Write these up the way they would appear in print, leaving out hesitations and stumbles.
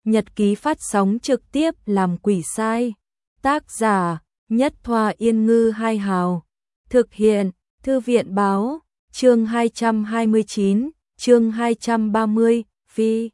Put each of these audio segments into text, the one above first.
Nhật ký phát sóng trực tiếp làm quỷ sai. Tác giả Nhất Thoa Yên Ngư Hai Hào. Thực hiện Thư viện Báo. Chương 229, chương 230, Phi.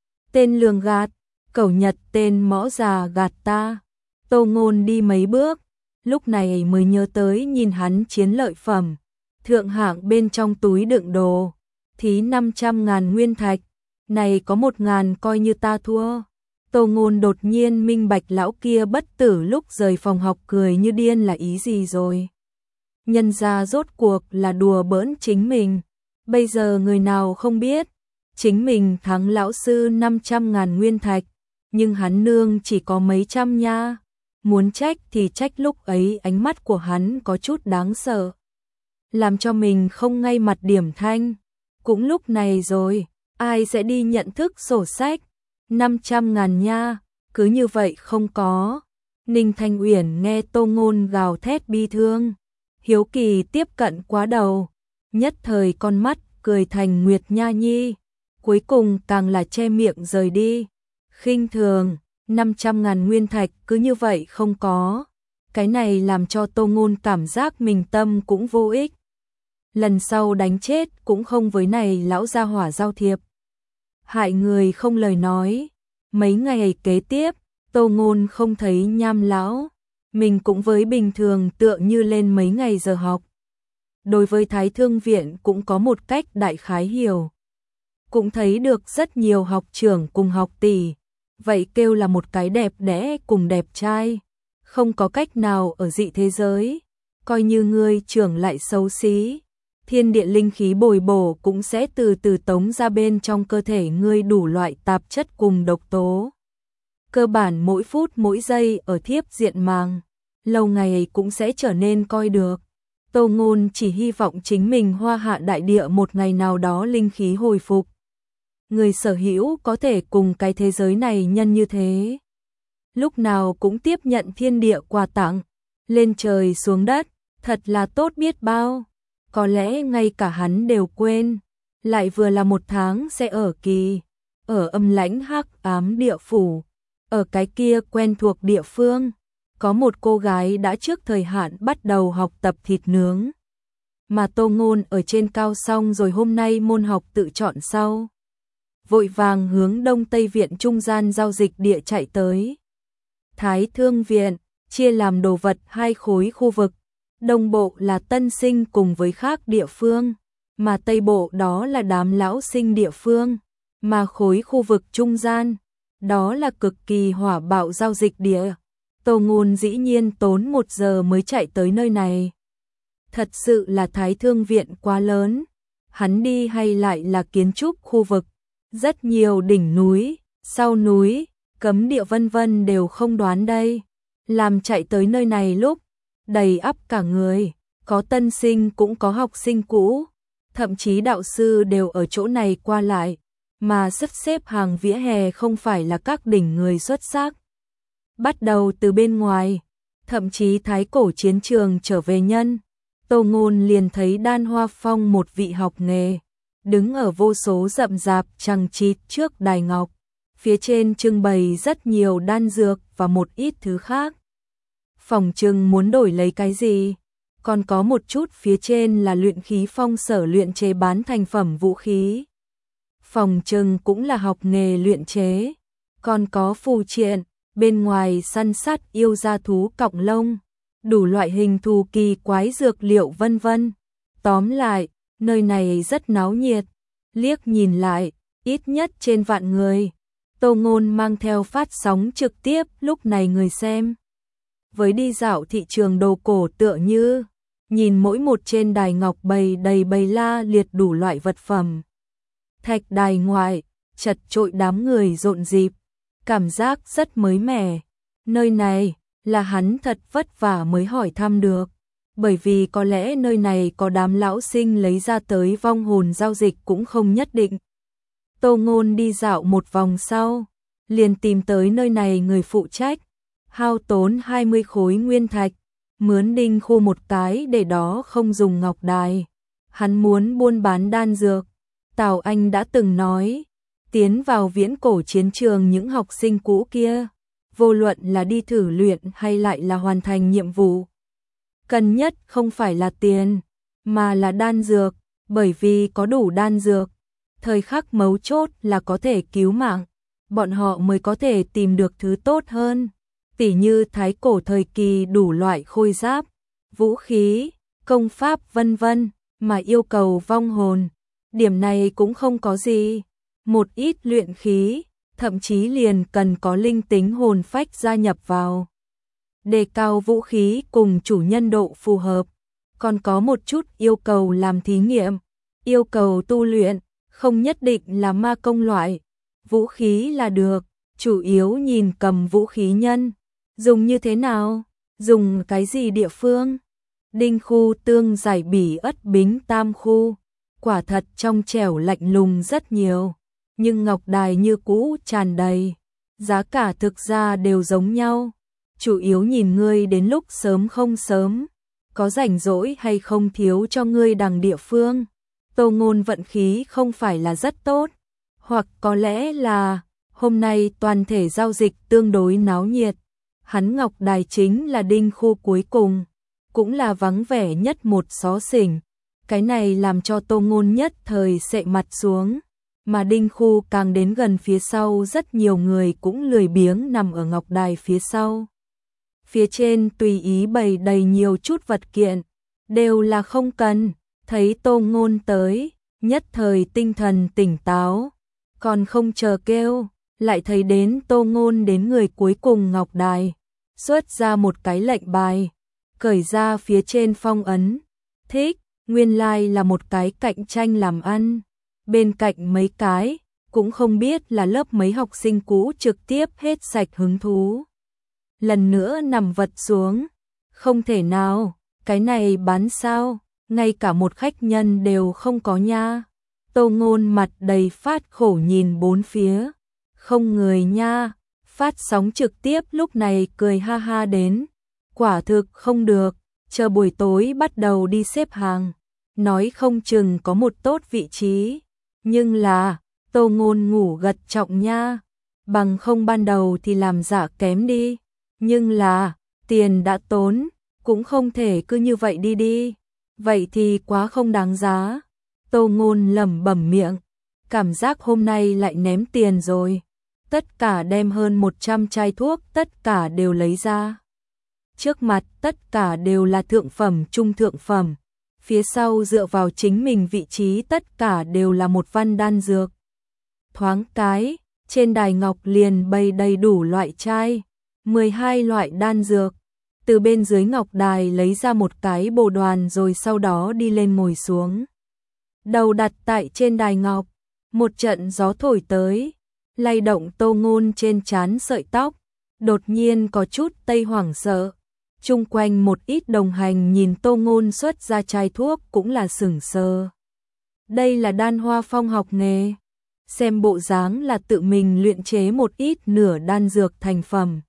Tên lường gạt, cẩu Nhật tên mõ già gạt ta. Tô Ngôn đi mấy bước, lúc này mới nhớ tới nhìn hắn chiến lợi phẩm. Thượng hạng bên trong túi đựng đồ, thí 500.000 nguyên thạch, này có 1.000 coi như ta thua. Tô Ngôn đột nhiên minh bạch lão kia bất tử lúc rời phòng học cười như điên là ý gì rồi. Nhân ra rốt cuộc là đùa bỡn chính mình, bây giờ người nào không biết, chính mình thắng lão sư 500.000 nguyên thạch, nhưng hắn nương chỉ có mấy trăm nha. Muốn trách thì trách lúc ấy ánh mắt của hắn có chút đáng sợ, làm cho mình không ngay mặt điểm thanh. Cũng lúc này rồi, ai sẽ đi nhận thức sổ sách, 500.000 nha, cứ như vậy không có. Ninh Thanh Uyển nghe Tô Ngôn gào thét bi thương, hiếu kỳ tiếp cận quá đầu, nhất thời con mắt cười thành Nguyệt Nha Nhi, cuối cùng càng là che miệng rời đi. Khinh thường, 500.000 nguyên thạch cứ như vậy không có. Cái này làm cho Tô Ngôn cảm giác mình tâm cũng vô ích. Lần sau đánh chết cũng không với này lão gia hỏa giao thiệp. Hại người không lời nói. Mấy ngày kế tiếp, Tô Ngôn không thấy Nham lão, mình cũng với bình thường tựa như lên mấy ngày giờ học. Đối với Thái Thương viện cũng có một cách đại khái hiểu. Cũng thấy được rất nhiều học trưởng cùng học tỷ, vậy kêu là một cái đẹp đẽ cùng đẹp trai. Không có cách nào ở dị thế giới, coi như ngươi trưởng lại xấu xí, thiên địa linh khí bồi bổ cũng sẽ từ từ tống ra bên trong cơ thể ngươi đủ loại tạp chất cùng độc tố. Cơ bản mỗi phút mỗi giây ở thiếp diện màng, lâu ngày cũng sẽ trở nên coi được. Tô Ngôn chỉ hy vọng chính mình Hoa Hạ đại địa một ngày nào đó linh khí hồi phục. Người sở hữu có thể cùng cái thế giới này nhân như thế. Lúc nào cũng tiếp nhận thiên địa quà tặng, lên trời xuống đất, thật là tốt biết bao. Có lẽ ngay cả hắn đều quên, lại vừa là một tháng sẽ ở âm lãnh hắc ám địa phủ, ở cái kia quen thuộc địa phương, có một cô gái đã trước thời hạn bắt đầu học tập thịt nướng. Mà Tô Ngôn ở trên cao xong rồi hôm nay môn học tự chọn sau. Vội vàng hướng Đông Tây viện trung gian giao dịch địa chạy tới. Thái Thương viện chia làm đồ vật hai khối khu vực, Đông bộ là tân sinh cùng với khác địa phương, mà Tây bộ đó là đám lão sinh địa phương, mà khối khu vực trung gian, đó là cực kỳ hỏa bạo giao dịch địa. Tô Ngôn dĩ nhiên tốn 1 giờ mới chạy tới nơi này. Thật sự là Thái Thương viện quá lớn, hắn đi hay lại là kiến trúc khu vực, rất nhiều đỉnh núi, sau núi, cấm địa vân vân đều không đoán đây. Làm chạy tới nơi này lúc, đầy ắp cả người, có tân sinh cũng có học sinh cũ, thậm chí đạo sư đều ở chỗ này qua lại, mà sắp xếp hàng vỉa hè không phải là các đỉnh người xuất sắc. Bắt đầu từ bên ngoài, thậm chí thái cổ chiến trường trở về nhân, Tô Ngôn liền thấy Đan Hoa Phong một vị học nghề, đứng ở vô số rậm rạp chằng chịt trước đài ngọc, phía trên trưng bày rất nhiều đan dược và một ít thứ khác. Phòng trưng muốn đổi lấy cái gì, còn có một chút phía trên là luyện khí phong sở luyện chế bán thành phẩm vũ khí. Phòng trưng cũng là học nghề luyện chế, còn có phù triện, bên ngoài săn sát yêu gia thú cọng lông, đủ loại hình thù kỳ quái dược liệu vân vân. Tóm lại, nơi này rất náo nhiệt, liếc nhìn lại, ít nhất trên vạn người. Tô Ngôn mang theo phát sóng trực tiếp lúc này người xem. Với đi dạo thị trường đồ cổ tựa như, nhìn mỗi một trên đài ngọc bày đầy bày la liệt đủ loại vật phẩm. Thạch đài ngoại, chật chội đám người rộn rịp, cảm giác rất mới mẻ. Nơi này là hắn thật vất vả mới hỏi thăm được, bởi vì có lẽ nơi này có đám lão sinh lấy ra tới vong hồn giao dịch cũng không nhất định. Tô Ngôn đi dạo một vòng sau, liền tìm tới nơi này người phụ trách, hao tốn 20 khối nguyên thạch, mướn đinh khu một cái để đó không dùng ngọc đài. Hắn muốn buôn bán đan dược. Tào Anh đã từng nói, Tiến vào viễn cổ chiến trường những học sinh cũ kia, vô luận là đi thử luyện hay lại là hoàn thành nhiệm vụ. Cần nhất không phải là tiền, mà là đan dược, bởi vì có đủ đan dược, thời khắc mấu chốt là có thể cứu mạng, bọn họ mới có thể tìm được thứ tốt hơn, tỉ như thái cổ thời kỳ đủ loại khôi giáp, vũ khí, công pháp vân vân, mà yêu cầu vong hồn. Điểm này cũng không có gì, một ít luyện khí, thậm chí liền cần có linh tính hồn phách gia nhập vào. Đề cao vũ khí cùng chủ nhân độ phù hợp, còn có một chút yêu cầu làm thí nghiệm, yêu cầu tu luyện, không nhất định là ma công loại, vũ khí là được, chủ yếu nhìn cầm vũ khí nhân, dùng như thế nào, dùng cái gì địa phương. Đinh khu tương giải bỉ ất bính tam khu, quả thật trong trẻo lạnh lùng rất nhiều, nhưng ngọc đài như cũ tràn đầy, giá cả thực ra đều giống nhau, chủ yếu nhìn ngươi đến lúc sớm không sớm, có rảnh rỗi hay không thiếu cho ngươi đằng địa phương. Tô Ngôn vận khí không phải là rất tốt, hoặc có lẽ là hôm nay toàn thể giao dịch tương đối náo nhiệt, hắn ngọc đài chính là đinh khu cuối cùng, cũng là vắng vẻ nhất một xó xỉnh, cái này làm cho Tô Ngôn nhất thời sệ mặt xuống, mà đinh khu càng đến gần phía sau rất nhiều người cũng lười biếng nằm ở ngọc đài phía sau. Phía trên tùy ý bày đầy nhiều chút vật kiện, đều là không cần, thấy Tô Ngôn tới, nhất thời tinh thần tỉnh táo, còn không chờ kêu, lại thấy đến Tô Ngôn đến người cuối cùng ngọc đài, xuất ra một cái lệnh bài, cởi ra phía trên phong ấn, thích, nguyên lai là một cái cạnh tranh làm ăn, bên cạnh mấy cái, cũng không biết là lớp mấy học sinh cũ trực tiếp hết sạch hứng thú. Lần nữa nằm vật xuống, không thể nào, cái này bán sao, ngay cả một khách nhân đều không có nha. Tô Ngôn mặt đầy phát khổ nhìn bốn phía, không người nha, phát sóng trực tiếp lúc này cười ha ha đến, quả thực không được, chờ buổi tối bắt đầu đi xếp hàng, nói không chừng có một tốt vị trí, nhưng là, Tô Ngôn ngủ gật trọng nha, bằng không ban đầu thì làm giả kém đi, nhưng là, tiền đã tốn, cũng không thể cứ như vậy đi, vậy thì quá không đáng giá. Tô Ngôn lẩm bẩm miệng, cảm giác hôm nay lại ném tiền rồi, tất cả đem hơn 100 chai thuốc tất cả đều lấy ra. Trước mặt tất cả đều là thượng phẩm trung thượng phẩm, phía sau dựa vào chính mình vị trí tất cả đều là một văn đan dược. Thoáng cái, trên đài ngọc liền bày đầy đủ loại chai, 12 loại đan dược, từ bên dưới ngọc đài lấy ra một cái bồ đoàn rồi sau đó đi lên ngồi xuống. Đầu đặt tại trên đài ngọc, một trận gió thổi tới, lay động Tô Ngôn trên trán sợi tóc, đột nhiên có chút tây hoảng sợ. Chung quanh một ít đồng hành nhìn Tô Ngôn xuất ra chai thuốc cũng là sửng sờ. Đây là đan hoa phong học nghề, xem bộ dáng là tự mình luyện chế một ít nửa đan dược thành phẩm.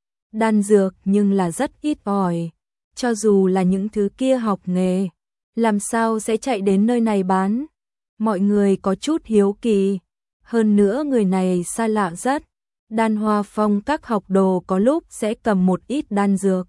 Đan dược nhưng là rất ít ỏi, cho dù là những thứ kia học nghề, làm sao sẽ chạy đến nơi này bán? Mọi người có chút hiếu kỳ, hơn nữa người này xa lạ rất, đan hoa phong các học đồ có lúc sẽ cầm một ít đan dược,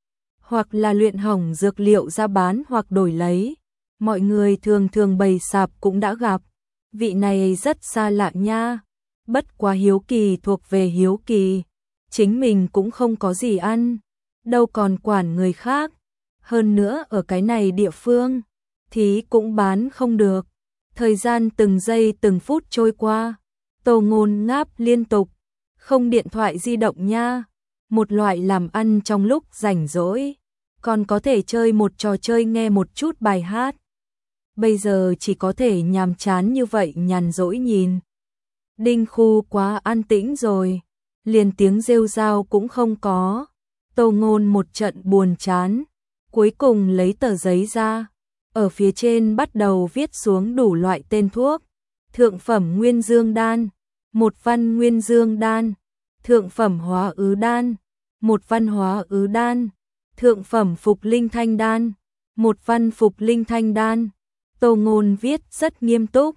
hoặc là luyện hỏng dược liệu ra bán hoặc đổi lấy, mọi người thường thường bày sạp cũng đã gặp, vị này rất xa lạ nha, bất quá hiếu kỳ thuộc về hiếu kỳ, chính mình cũng không có gì ăn, đâu còn quản người khác, hơn nữa ở cái này địa phương, thì cũng bán không được. Thời gian từng giây từng phút trôi qua, Tô Ngôn ngáp liên tục, không điện thoại di động nha, một loại làm ăn trong lúc rảnh rỗi, còn có thể chơi một trò chơi nghe một chút bài hát. Bây giờ chỉ có thể nhàm chán như vậy nhàn rỗi nhìn. Đinh khu quá an tĩnh rồi, liền tiếng rêu rao cũng không có. Tô Ngôn một trận buồn chán, cuối cùng lấy tờ giấy ra, ở phía trên bắt đầu viết xuống đủ loại tên thuốc. Thượng phẩm Nguyên Dương đan, một văn Nguyên Dương đan, thượng phẩm Hóa Ứ đan, một văn Hóa Ứ đan, thượng phẩm Phục Linh Thanh đan, một văn Phục Linh Thanh đan. Tô Ngôn viết rất nghiêm túc,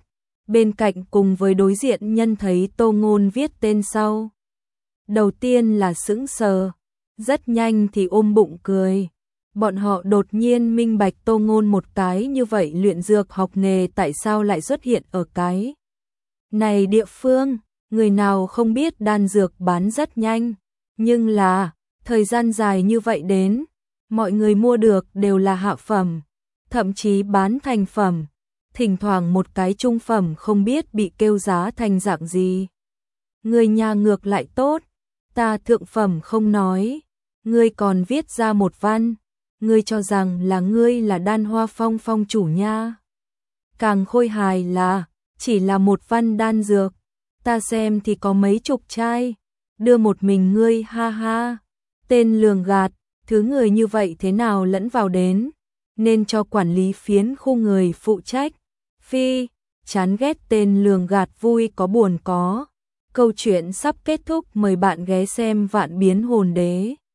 bên cạnh cùng với đối diện nhân thấy Tô Ngôn viết tên sau. Đầu tiên là sững sờ, rất nhanh thì ôm bụng cười. Bọn họ đột nhiên minh bạch Tô Ngôn một cái như vậy luyện dược học nghề tại sao lại xuất hiện ở cái này địa phương, người nào không biết đan dược bán rất nhanh, nhưng là thời gian dài như vậy đến, mọi người mua được đều là hạ phẩm, thậm chí bán thành phẩm, thỉnh thoảng một cái trung phẩm không biết bị kêu giá thành dạng gì. Người nhà ngược lại tốt, ta thượng phẩm không nói, ngươi còn viết ra một văn, ngươi cho rằng là ngươi là Đan Hoa Phong phong chủ nha. Càng khôi hài là, chỉ là một văn đan dược, ta xem thì có mấy chục chai, đưa một mình ngươi ha ha. Tên lường gạt, thứ người như vậy thế nào lẫn vào đến, nên cho quản lý phiến khu người phụ trách. Phi, chán ghét tên lường gạt vui có buồn có. Câu chuyện sắp kết thúc, mời bạn ghé xem Vạn Biến Hồn Đế.